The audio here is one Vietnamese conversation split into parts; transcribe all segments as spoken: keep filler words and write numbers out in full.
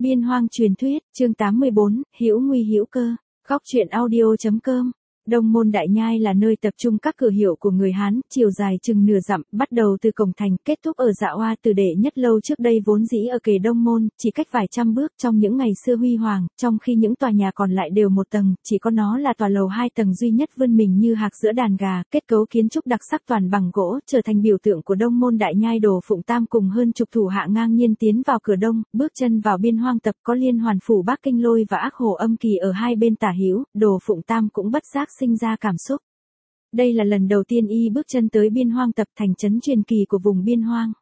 Biên Hoang truyền thuyết, chương tám mươi bốn, hữu nguy hữu cơ. Góc truyện audio chấm com. Đông Môn Đại Nhai là nơi tập trung các cửa hiệu của người Hán, chiều dài chừng nửa dặm, bắt đầu từ cổng thành, kết thúc ở Dạ Oa. Từ đệ nhất lâu trước đây vốn dĩ ở kề Đông Môn, chỉ cách vài trăm bước. Trong những ngày xưa huy hoàng, trong khi những tòa nhà còn lại đều một tầng, chỉ có nó là tòa lầu hai tầng duy nhất vươn mình như hạc giữa đàn gà, kết cấu kiến trúc đặc sắc toàn bằng gỗ, trở thành biểu tượng của Đông Môn Đại Nhai. Đồ Phụng Tam cùng hơn chục thủ hạ ngang nhiên tiến vào cửa đông, bước chân vào Biên Hoang tập, có Liên Hoàn Phủ Bắc Kinh Lôi và Ác Hồ Âm Kỳ ở hai bên tả hữu. Đồ Phụng Tam cũng bất giác sinh ra cảm xúc. Đây là lần đầu tiên y bước chân tới Biên Hoang tập, thành trấn truyền kỳ của vùng Biên Hoang.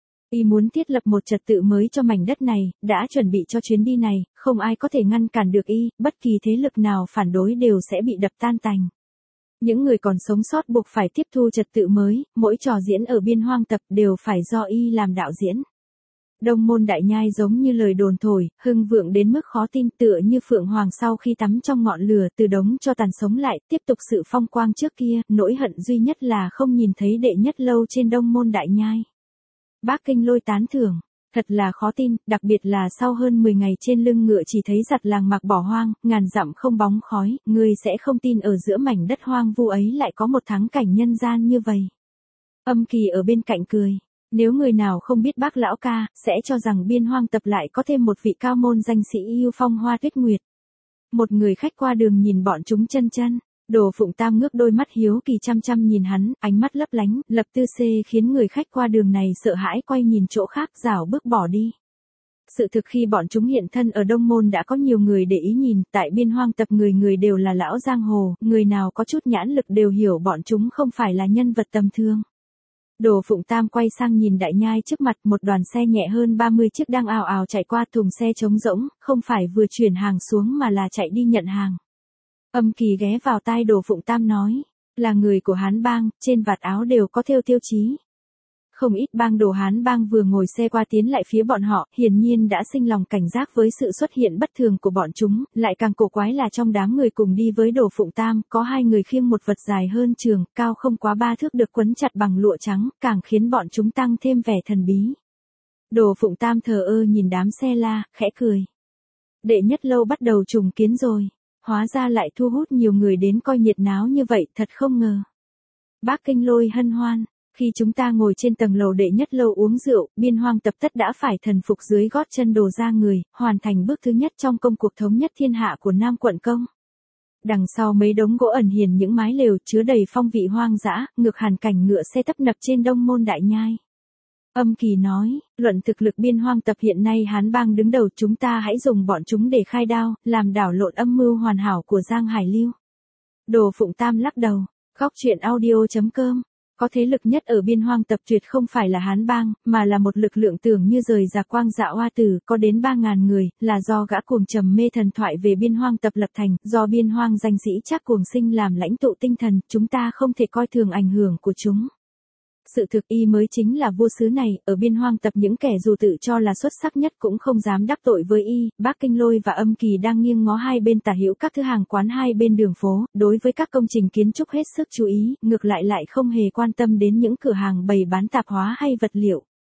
Y muốn thiết lập một trật tự mới cho mảnh đất này, đã chuẩn bị cho chuyến đi này, không ai có thể ngăn cản được y, bất kỳ thế lực nào phản đối đều sẽ bị đập tan tành. Những người còn sống sót buộc phải tiếp thu trật tự mới, mỗi trò diễn ở Biên Hoang tập đều phải do y làm đạo diễn. Đông Môn Đại Nhai giống như lời đồn thổi, hưng vượng đến mức khó tin, tựa như phượng hoàng sau khi tắm trong ngọn lửa, từ đống cho tàn sống lại, tiếp tục sự phong quang trước kia. Nỗi hận duy nhất là không nhìn thấy đệ nhất lâu trên Đông Môn Đại Nhai. Bắc Kinh Lôi tán thưởng, thật là khó tin, đặc biệt là sau hơn mười ngày trên lưng ngựa chỉ thấy giặt làng mạc bỏ hoang, ngàn dặm không bóng khói, ngươi sẽ không tin ở giữa mảnh đất hoang vu ấy lại có một thắng cảnh nhân gian như vậy. Âm Kỳ ở bên cạnh cười. Nếu người nào không biết Bác lão ca, sẽ cho rằng Biên Hoang tập lại có thêm một vị cao môn danh sĩ yêu phong hoa tuyết nguyệt. Một người khách qua đường nhìn bọn chúng chân chân. Đồ Phụng Tam ngước đôi mắt hiếu kỳ chăm chăm nhìn hắn, ánh mắt lấp lánh, lập tư xê khiến người khách qua đường này sợ hãi quay nhìn chỗ khác, rảo bước bỏ đi. Sự thực khi bọn chúng hiện thân ở Đông Môn đã có nhiều người để ý nhìn, tại Biên Hoang tập người người đều là lão giang hồ, người nào có chút nhãn lực đều hiểu bọn chúng không phải là nhân vật tầm thường. Đồ Phụng Tam quay sang nhìn Đại Nhai trước mặt, một đoàn xe nhẹ hơn ba mươi chiếc đang ào ào chạy qua, thùng xe trống rỗng, không phải vừa chuyển hàng xuống mà là chạy đi nhận hàng. Âm Kỳ ghé vào tai Đồ Phụng Tam nói, là người của Hán Bang, trên vạt áo đều có thêu tiêu chí. Không ít bang đồ Hán Bang vừa ngồi xe qua tiến lại phía bọn họ, hiển nhiên đã sinh lòng cảnh giác với sự xuất hiện bất thường của bọn chúng, lại càng cổ quái là trong đám người cùng đi với Đồ Phụng Tam, có hai người khiêng một vật dài hơn trường, cao không quá ba thước được quấn chặt bằng lụa trắng, càng khiến bọn chúng tăng thêm vẻ thần bí. Đồ Phụng Tam thờ ơ nhìn đám xe la, khẽ cười. Đệ nhất lâu bắt đầu trùng kiến rồi, hóa ra lại thu hút nhiều người đến coi nhiệt náo như vậy, thật không ngờ. Bắc Kinh Lôi hân hoan. Khi chúng ta ngồi trên tầng lầu đệ nhất lâu uống rượu, Biên Hoang tập tất đã phải thần phục dưới gót chân Đồ ra người, hoàn thành bước thứ nhất trong công cuộc thống nhất thiên hạ của Nam quận công. Đằng sau mấy đống gỗ ẩn hiền những mái lều chứa đầy phong vị hoang dã, ngược hàn cảnh ngựa xe tấp nập trên Đông Môn Đại Nhai. Âm Kỳ nói, luận thực lực Biên Hoang tập hiện nay Hán Bang đứng đầu, chúng ta hãy dùng bọn chúng để khai đao, làm đảo lộn âm mưu hoàn hảo của Giang Hải Lưu. Đồ Phụng Tam lắc đầu, góc truyện audio chấm com. Có thế lực nhất ở Biên Hoang tập tuyệt không phải là Hán Bang, mà là một lực lượng tưởng như rời rạc quang Dạ Oa Tử, có đến ba ngàn người, là do gã cuồng trầm mê thần thoại về Biên Hoang tập lập thành, do Biên Hoang danh sĩ Trác Cuồng Sinh làm lãnh tụ tinh thần, chúng ta không thể coi thường ảnh hưởng của chúng. Sự thực y mới chính là vua xứ này, ở Biên Hoang tập những kẻ dù tự cho là xuất sắc nhất cũng không dám đắc tội với y. Bắc Kinh Lôi và Âm Kỳ đang nghiêng ngó hai bên tả hữu các thứ hàng quán hai bên đường phố, đối với các công trình kiến trúc hết sức chú ý, ngược lại lại không hề quan tâm đến những cửa hàng bày bán tạp hóa hay vật liệu.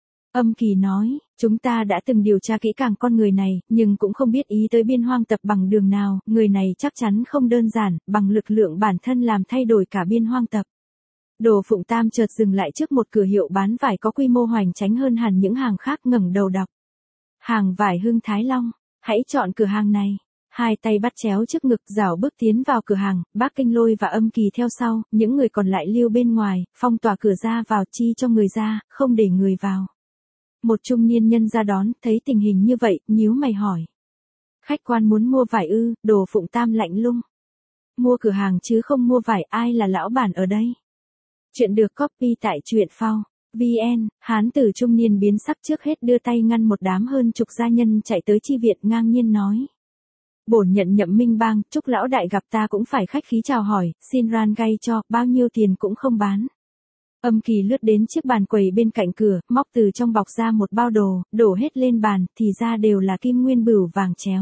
Âm Kỳ nói, chúng ta đã từng điều tra kỹ càng con người này, nhưng cũng không biết ý tới Biên Hoang tập bằng đường nào, người này chắc chắn không đơn giản, bằng lực lượng bản thân làm thay đổi cả Biên Hoang tập. Đồ Phụng Tam chợt dừng lại trước một cửa hiệu bán vải có quy mô hoành tráng hơn hẳn những hàng khác, ngẩng đầu đọc. Hàng vải Hưng Thái Long, hãy chọn cửa hàng này. Hai tay bắt chéo trước ngực, rảo bước tiến vào cửa hàng, Bắc Kinh Lôi và Âm Kỳ theo sau, những người còn lại lưu bên ngoài, phong tỏa cửa ra vào, chi cho người ra, không để người vào. Một trung niên nhân ra đón, thấy tình hình như vậy, nhíu mày hỏi. Khách quan muốn mua vải ư? Đồ Phụng Tam lạnh lùng. Mua cửa hàng chứ không mua vải, ai là lão bản ở đây? Chuyện được copy tại truyện phao chấm vn. Hán tử trung niên biến sắc trước hết đưa tay ngăn một đám hơn chục gia nhân chạy tới chi viện, ngang nhiên nói. Bổn nhận Nhậm Minh Bang, chúc lão đại gặp ta cũng phải khách khí chào hỏi, xin ran gay cho, bao nhiêu tiền cũng không bán. Âm Kỳ lướt đến chiếc bàn quầy bên cạnh cửa, móc từ trong bọc ra một bao đồ, đổ hết lên bàn, thì ra đều là kim nguyên bửu vàng chéo.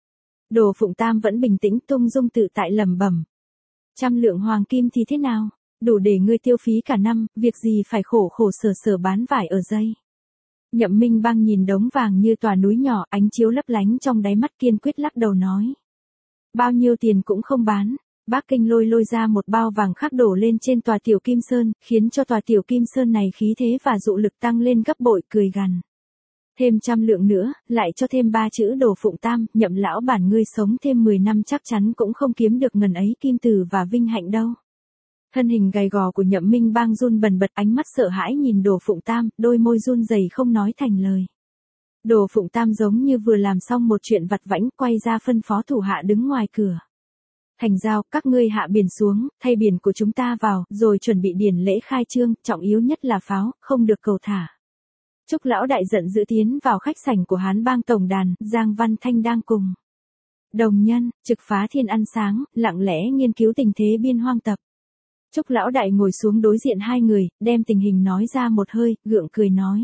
Đồ Phụng Tam vẫn bình tĩnh tung dung tự tại lẩm bẩm. Trăm lượng hoàng kim thì thế nào? Đủ để ngươi tiêu phí cả năm, việc gì phải khổ khổ sở sở bán vải ở dây. Nhậm Minh Bang nhìn đống vàng như tòa núi nhỏ, ánh chiếu lấp lánh trong đáy mắt, kiên quyết lắc đầu nói. Bao nhiêu tiền cũng không bán. Bác Kinh Lôi lôi ra một bao vàng khác đổ lên trên tòa tiểu kim sơn, khiến cho tòa tiểu kim sơn này khí thế và dụ lực tăng lên gấp bội, cười gằn. Thêm trăm lượng nữa, lại cho thêm ba chữ Đồ Phụng Tam, Nhậm lão bản ngươi sống thêm mười năm chắc chắn cũng không kiếm được ngần ấy kim từ và vinh hạnh đâu. Thân hình gầy gò của Nhậm Minh Bang run bần bật, ánh mắt sợ hãi nhìn Đồ Phụng Tam, đôi môi run rẩy không nói thành lời. Đồ Phụng Tam giống như vừa làm xong một chuyện vặt vãnh, quay ra phân phó thủ hạ đứng ngoài cửa. Thành Giao, các ngươi hạ biển xuống, thay biển của chúng ta vào, rồi chuẩn bị điển lễ khai trương, trọng yếu nhất là pháo, không được cầu thả. Trúc lão đại giận dữ tiến vào khách sảnh của Hán Bang tổng đàn, Giang Văn Thanh đang cùng đồng nhân, Trực Phá Thiên ăn sáng, lặng lẽ nghiên cứu tình thế biên hoang tập. Trúc lão đại ngồi xuống đối diện hai người, đem tình hình nói ra một hơi, gượng cười nói.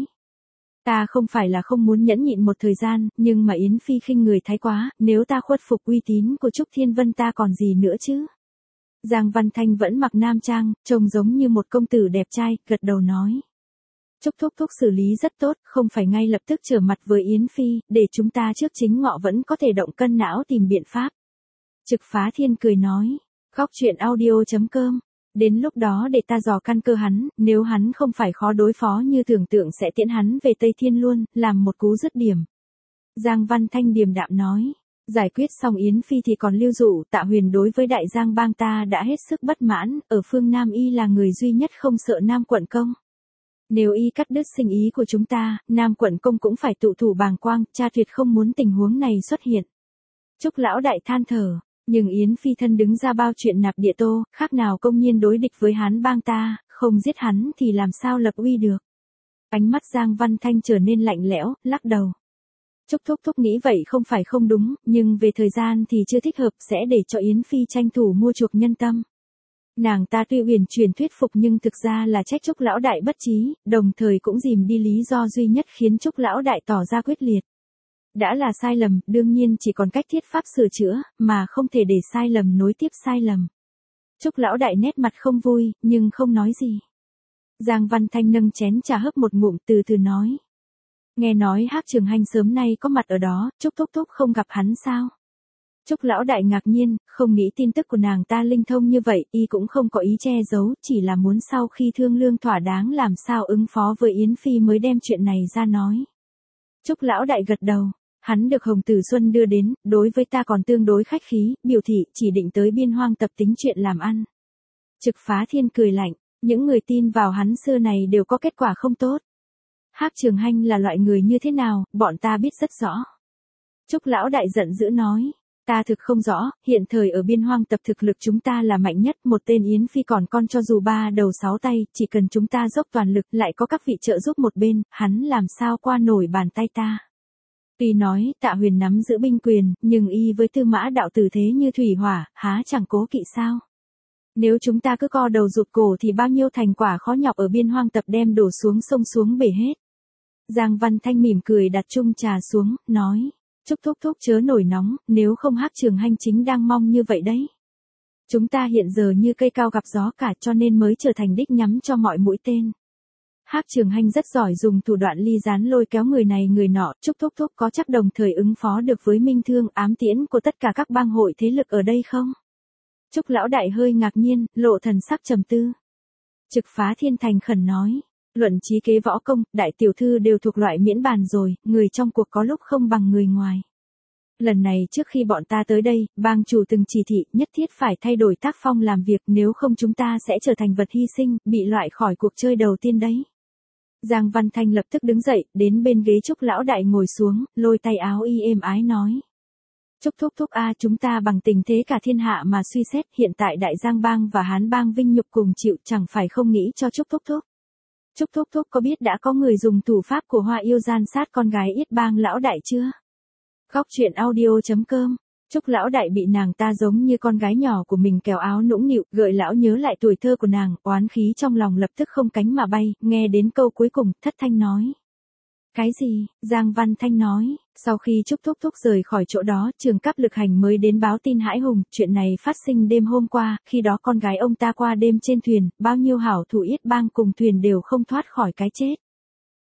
Ta không phải là không muốn nhẫn nhịn một thời gian, nhưng mà Yến Phi khinh người thái quá, nếu ta khuất phục uy tín của Trúc Thiên Vân ta còn gì nữa chứ. Giang Văn Thanh vẫn mặc nam trang, trông giống như một công tử đẹp trai, gật đầu nói. Trúc thúc thúc xử lý rất tốt, không phải ngay lập tức trở mặt với Yến Phi, để chúng ta trước chính ngọ vẫn có thể động cân não tìm biện pháp. Trực Phá Thiên cười nói. Góc truyện audio chấm com. Đến lúc đó để ta dò căn cơ hắn, nếu hắn không phải khó đối phó như tưởng tượng sẽ tiễn hắn về Tây Thiên luôn, làm một cú dứt điểm. Giang Văn Thanh điềm đạm nói. Giải quyết xong Yến Phi thì còn Lưu Dụ, Tạ Huyền đối với đại giang bang ta đã hết sức bất mãn, ở phương Nam y là người duy nhất không sợ Nam quận công. Nếu y cắt đứt sinh ý của chúng ta, Nam quận công cũng phải tụ thủ bàng quang, cha tuyệt không muốn tình huống này xuất hiện. Trúc lão đại than thở. Nhưng Yến Phi thân đứng ra bao chuyện nạp địa tô, khác nào công nhiên đối địch với Hán Bang ta, không giết hắn thì làm sao lập uy được. Ánh mắt Giang Văn Thanh trở nên lạnh lẽo, lắc đầu. Trúc thúc thúc nghĩ vậy không phải không đúng, nhưng về thời gian thì chưa thích hợp, sẽ để cho Yến Phi tranh thủ mua chuộc nhân tâm. Nàng ta tuy uyển chuyển thuyết phục nhưng thực ra là trách Trúc lão đại bất trí, đồng thời cũng dìm đi lý do duy nhất khiến Trúc lão đại tỏ ra quyết liệt. Đã là sai lầm, đương nhiên chỉ còn cách thiết pháp sửa chữa, mà không thể để sai lầm nối tiếp sai lầm. Trúc lão đại nét mặt không vui, nhưng không nói gì. Giang Văn Thanh nâng chén trà hấp một ngụm, từ từ nói. Nghe nói Hắc Trường Hành sớm nay có mặt ở đó, Trúc thúc thúc không gặp hắn sao? Trúc lão đại ngạc nhiên, không nghĩ tin tức của nàng ta linh thông như vậy, y cũng không có ý che giấu, chỉ là muốn sau khi thương lương thỏa đáng làm sao ứng phó với Yến Phi mới đem chuyện này ra nói. Trúc lão đại gật đầu. Hắn được Hồng Tử Xuân đưa đến, đối với ta còn tương đối khách khí, biểu thị chỉ định tới biên hoang tập tính chuyện làm ăn. Trực Phá Thiên cười lạnh, những người tin vào hắn xưa này đều có kết quả không tốt. Hắc Trường Hành là loại người như thế nào, bọn ta biết rất rõ. Trúc lão đại giận dữ nói, ta thực không rõ, hiện thời ở biên hoang tập thực lực chúng ta là mạnh nhất, một tên Yến Phi còn con cho dù ba đầu sáu tay, chỉ cần chúng ta dốc toàn lực lại có các vị trợ giúp một bên, hắn làm sao qua nổi bàn tay ta. Tuy nói Tạ Huyền nắm giữ binh quyền, nhưng y với Tư Mã đạo tử thế như thủy hỏa, há chẳng cố kỵ sao. Nếu chúng ta cứ co đầu rụt cổ thì bao nhiêu thành quả khó nhọc ở biên hoang tập đem đổ xuống sông xuống bể hết. Giang Văn Thanh mỉm cười đặt chung trà xuống, nói. Trúc thúc thúc chớ nổi nóng, nếu không Hắc Trường Hành chính đang mong như vậy đấy. Chúng ta hiện giờ như cây cao gặp gió cả cho nên mới trở thành đích nhắm cho mọi mũi tên. Hắc Trường Hành rất giỏi dùng thủ đoạn ly gián lôi kéo người này người nọ, Trúc thúc thúc có chắc đồng thời ứng phó được với minh thương ám tiễn của tất cả các bang hội thế lực ở đây không? Trúc lão đại hơi ngạc nhiên, lộ thần sắc trầm tư. Trực Phá Thiên thành khẩn nói, luận trí kế võ công, đại tiểu thư đều thuộc loại miễn bàn rồi, người trong cuộc có lúc không bằng người ngoài. Lần này trước khi bọn ta tới đây, bang chủ từng chỉ thị nhất thiết phải thay đổi tác phong làm việc, nếu không chúng ta sẽ trở thành vật hy sinh, bị loại khỏi cuộc chơi đầu tiên đấy. Giang Văn Thanh lập tức đứng dậy, đến bên ghế Trúc lão đại ngồi xuống, lôi tay áo y êm ái nói. Trúc thúc thúc a, chúng ta bằng tình thế cả thiên hạ mà suy xét, hiện tại đại giang bang và Hán bang vinh nhục cùng chịu, chẳng phải không nghĩ cho Trúc thúc thúc. Trúc thúc thúc có biết đã có người dùng thủ pháp của Hoa Yêu gian sát con gái Yết bang lão đại chưa? Góc truyện audio chấm com. Trúc lão đại bị nàng ta giống như con gái nhỏ của mình kéo áo nũng nịu, gợi lão nhớ lại tuổi thơ của nàng, oán khí trong lòng lập tức không cánh mà bay, nghe đến câu cuối cùng, thất thanh nói. Cái gì? Giang Văn Thanh nói, sau khi Trúc thúc thúc rời khỏi chỗ đó, Trường Cấp Lực Hành mới đến báo tin hãi hùng, chuyện này phát sinh đêm hôm qua, khi đó con gái ông ta qua đêm trên thuyền, bao nhiêu hảo thủ Yết bang cùng thuyền đều không thoát khỏi cái chết.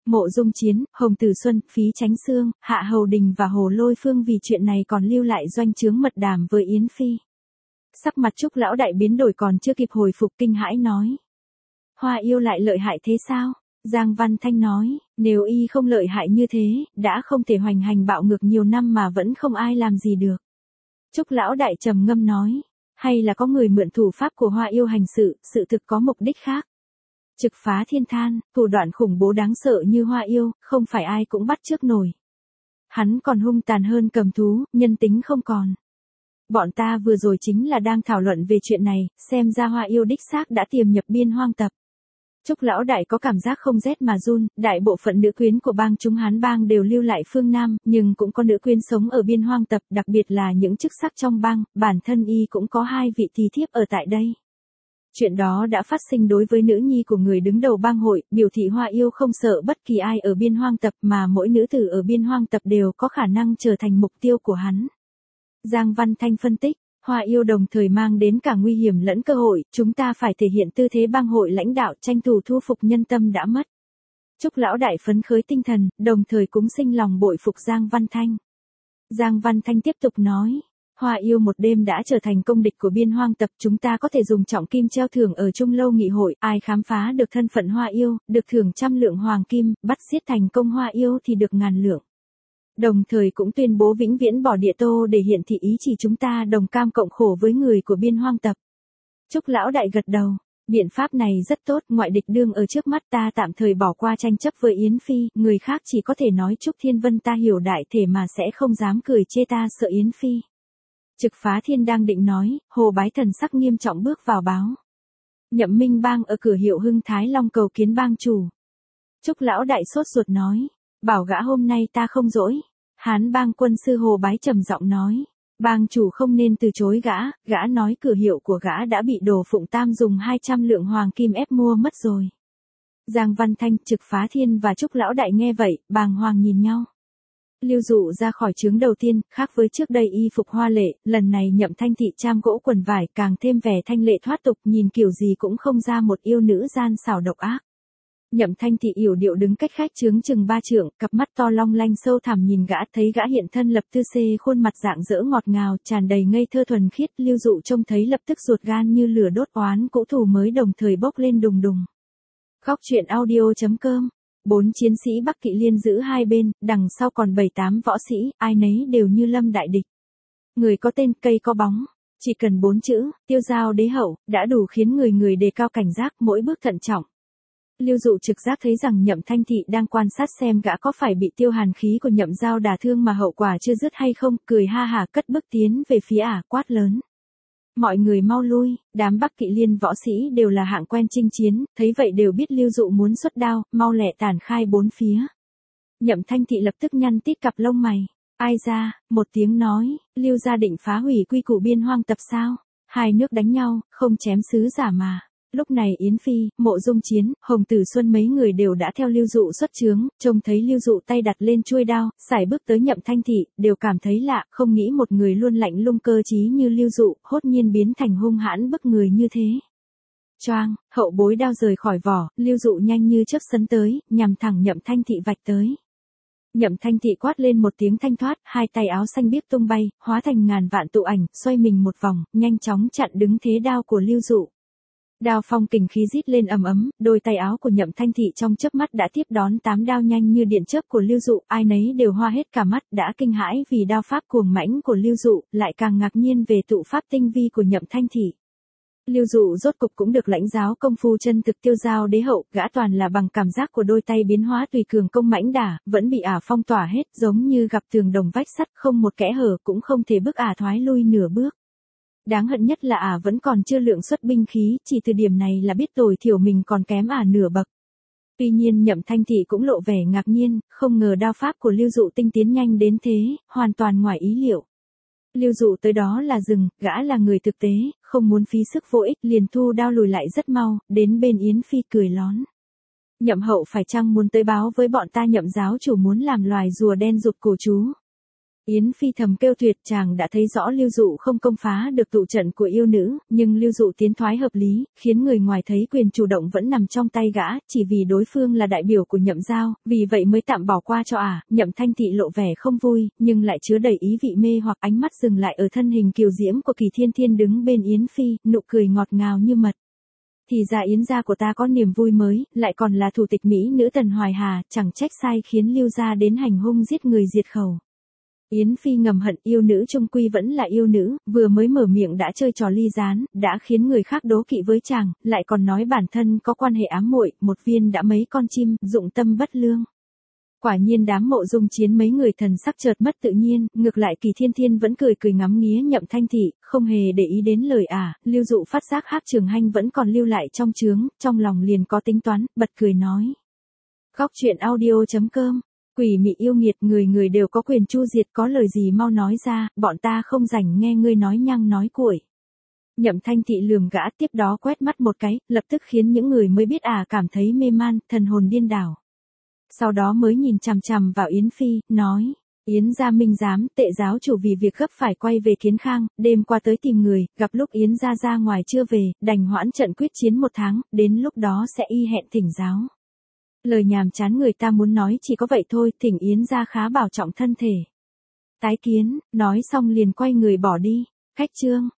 Mộ Dung Chiến, Hồng Tử Xuân, Phí Chánh Xương, Hạ Hầu Đình và Hồ Lôi Phương vì chuyện này còn lưu lại doanh trướng mật đàm với Yến Phi. Sắc mặt Trúc lão đại biến đổi còn chưa kịp hồi phục kinh hãi nói. Hoa yêu lại lợi hại thế sao? Giang Văn Thanh nói, nếu y không lợi hại như thế, đã không thể hoành hành bạo ngược nhiều năm mà vẫn không ai làm gì được. Trúc lão đại trầm ngâm nói, hay là có người mượn thủ pháp của Hoa yêu hành sự, sự thực có mục đích khác. Trực phá thiên than, thủ đoạn khủng bố đáng sợ như Hoa yêu, không phải ai cũng bắt chước nổi. Hắn còn hung tàn hơn cầm thú, nhân tính không còn. Bọn ta vừa rồi chính là đang thảo luận về chuyện này, xem ra Hoa yêu đích xác đã tiềm nhập biên hoang tập. Trúc lão đại có cảm giác không rét mà run, đại bộ phận nữ quyến của bang chúng Hán bang đều lưu lại phương Nam, nhưng cũng có nữ quyến sống ở biên hoang tập, đặc biệt là những chức sắc trong bang, bản thân y cũng có hai vị tỳ thiếp ở tại đây. Chuyện đó đã phát sinh đối với nữ nhi của người đứng đầu bang hội, biểu thị Hoa yêu không sợ bất kỳ ai ở biên hoang tập mà mỗi nữ tử ở biên hoang tập đều có khả năng trở thành mục tiêu của hắn. Giang Văn Thanh phân tích, Hoa yêu đồng thời mang đến cả nguy hiểm lẫn cơ hội, chúng ta phải thể hiện tư thế bang hội lãnh đạo tranh thủ thu phục nhân tâm đã mất. Trúc lão đại phấn khởi tinh thần, đồng thời cũng sinh lòng bội phục Giang Văn Thanh. Giang Văn Thanh tiếp tục nói, Hoa yêu một đêm đã trở thành công địch của biên hoang tập, chúng ta có thể dùng trọng kim treo thưởng ở Trung Lâu nghị hội, ai khám phá được thân phận Hoa yêu, được thưởng trăm lượng hoàng kim, bắt giết thành công Hoa yêu thì được ngàn lượng. Đồng thời cũng tuyên bố vĩnh viễn bỏ địa tô để hiện thị ý chỉ chúng ta đồng cam cộng khổ với người của biên hoang tập. Trúc lão đại gật đầu, biện pháp này rất tốt, ngoại địch đương ở trước mắt ta tạm thời bỏ qua tranh chấp với Yến Phi, người khác chỉ có thể nói Trúc Thiên Vân ta hiểu đại thể mà sẽ không dám cười chê ta sợ Yến Phi. Trực phá thiên đang định nói, Hồ Bái thần sắc nghiêm trọng bước vào báo. Nhậm Minh bang ở cửa hiệu Hưng Thái Long cầu kiến bang chủ. Trúc lão đại sốt ruột nói, bảo gã hôm nay ta không dỗi. Hán bang quân sư Hồ Bái trầm giọng nói, bang chủ không nên từ chối gã, gã nói cửa hiệu của gã đã bị Đồ Phụng Tam dùng hai trăm lượng hoàng kim ép mua mất rồi. Giang Văn Thanh, Trực phá thiên và Trúc lão đại nghe vậy, bàng hoàng nhìn nhau. Lưu Dụ ra khỏi trướng đầu tiên, khác với trước đây y phục hoa lệ, lần này Nhậm Thanh thị trang gỗ quần vải càng thêm vẻ thanh lệ thoát tục, nhìn kiểu gì cũng không ra một yêu nữ gian xảo độc ác. Nhậm Thanh thị yểu điệu đứng cách khách trướng chừng ba trượng, cặp mắt to long lanh sâu thẳm nhìn gã, thấy gã hiện thân lập tư xê khuôn mặt dạng dỡ ngọt ngào, tràn đầy ngây thơ thuần khiết, Lưu Dụ trông thấy lập tức ruột gan như lửa đốt, oán cũ thù mới đồng thời bốc lên đùng đùng. Góc truyện audio chấm com. Bốn chiến sĩ Bắc Kỵ liên giữ hai bên, đằng sau còn bảy tám võ sĩ, ai nấy đều như lâm đại địch. Người có tên, cây có bóng. Chỉ cần bốn chữ, tiêu giao đế hậu, đã đủ khiến người người đề cao cảnh giác, mỗi bước thận trọng. Lưu Dụ trực giác thấy rằng Nhậm Thanh thị đang quan sát xem gã có phải bị tiêu hàn khí của Nhậm Giao đả thương mà hậu quả chưa dứt hay không, cười ha hả cất bước tiến về phía ả, quát lớn. Mọi người mau lui, đám Bắc Kỵ liên võ sĩ đều là hạng quen chinh chiến, thấy vậy đều biết Lưu Dụ muốn xuất đao, mau lẹ tản khai bốn phía. Nhậm Thanh thị lập tức nhăn tít cặp lông mày. Ai ra, một tiếng nói, Lưu gia định phá hủy quy củ biên hoang tập sao? Hai nước đánh nhau, không chém sứ giả mà. Lúc này Yến Phi, Mộ Dung Chiến, Hồng Tử Xuân mấy người đều đã theo Lưu Dụ xuất trướng, trông thấy Lưu Dụ tay đặt lên chuôi đao, sải bước tới Nhậm Thanh thị, đều cảm thấy lạ, không nghĩ một người luôn lạnh lùng cơ trí như Lưu Dụ, hốt nhiên biến thành hung hãn bức người như thế. Choang, hậu bối đao rời khỏi vỏ, Lưu Dụ nhanh như chớp sấn tới, nhằm thẳng Nhậm Thanh thị vạch tới. Nhậm Thanh thị quát lên một tiếng thanh thoát, hai tay áo xanh biếc tung bay, hóa thành ngàn vạn tụ ảnh, xoay mình một vòng, nhanh chóng chặn đứng thế đao của Lưu Dụ. Đao phong kình khí rít lên ầm ấm, đôi tay áo của Nhậm Thanh thị trong chớp mắt đã tiếp đón tám đao nhanh như điện chớp của Lưu Dụ, ai nấy đều hoa hết cả mắt, đã kinh hãi vì đao pháp cuồng mãnh của Lưu Dụ, lại càng ngạc nhiên về tụ pháp tinh vi của Nhậm Thanh thị. Lưu Dụ rốt cục cũng được lãnh giáo công phu chân thực tiêu giao đế hậu, gã toàn là bằng cảm giác của đôi tay biến hóa tùy cường công mãnh đả, vẫn bị ả phong tỏa hết, giống như gặp tường đồng vách sắt, không một kẽ hở, cũng không thể bức ả thoái lui nửa bước. Đáng hận nhất là ả vẫn còn chưa lượng xuất binh khí, chỉ từ điểm này là biết tối thiểu mình còn kém ả nửa bậc. Tuy nhiên Nhậm Thanh thị cũng lộ vẻ ngạc nhiên, không ngờ đao pháp của Lưu Dụ tinh tiến nhanh đến thế, hoàn toàn ngoài ý liệu. Lưu Dụ tới đó là dừng, gã là người thực tế, không muốn phí sức vô ích, liền thu đao lùi lại rất mau, đến bên Yến Phi cười lón. Nhậm hậu phải chăng muốn tới báo với bọn ta Nhậm giáo chủ muốn làm loài rùa đen rụt cổ chú? Yến Phi thầm kêu tuyệt, chàng đã thấy rõ Lưu Dụ không công phá được tụ trận của yêu nữ, nhưng Lưu Dụ tiến thoái hợp lý, khiến người ngoài thấy quyền chủ động vẫn nằm trong tay gã, chỉ vì đối phương là đại biểu của Nhậm Giao, vì vậy mới tạm bỏ qua cho ả. À. Nhậm Thanh Thị lộ vẻ không vui, nhưng lại chứa đầy ý vị mê hoặc, ánh mắt dừng lại ở thân hình kiều diễm của Kỳ Thiên Thiên đứng bên Yến Phi, nụ cười ngọt ngào như mật. Thì ra Yến gia của ta có niềm vui mới, lại còn là thủ tịch mỹ nữ Tần Hoài Hà, chẳng trách sai khiến Lưu gia đến hành hung giết người diệt khẩu. Yến Phi ngầm hận, yêu nữ trung quy vẫn là yêu nữ, vừa mới mở miệng đã chơi trò ly gián, đã khiến người khác đố kỵ với chàng, lại còn nói bản thân có quan hệ ám muội, một viên đã mấy con chim, dụng tâm bất lương. Quả nhiên đám Mộ Dung Chiến mấy người thần sắc chợt mất tự nhiên, ngược lại Kỳ Thiên Thiên vẫn cười cười ngắm nghía Nhậm Thanh Thị, không hề để ý đến lời ả. À. Lưu Dụ phát giác Hắc Trường Hanh vẫn còn lưu lại trong trướng, trong lòng liền có tính toán, bật cười nói. Góc truyện audio chấm com. Quỷ mị yêu nghiệt, người người đều có quyền chu diệt, có lời gì mau nói ra, bọn ta không rảnh nghe ngươi nói nhăng nói cuội. Nhậm Thanh Thị lườm gã, tiếp đó quét mắt một cái, lập tức khiến những người mới biết à cảm thấy mê man, thần hồn điên đảo. Sau đó mới nhìn chằm chằm vào Yến Phi, nói, Yến gia minh giám, tệ giáo chủ vì việc gấp phải quay về Kiến Khang, đêm qua tới tìm người, gặp lúc Yến gia ra ngoài chưa về, đành hoãn trận quyết chiến một tháng, đến lúc đó sẽ y hẹn thỉnh giáo. Lời nhàm chán người ta muốn nói chỉ có vậy thôi, thỉnh Yến gia khá bảo trọng thân thể. Tái kiến, nói xong liền quay người bỏ đi. Khách chương.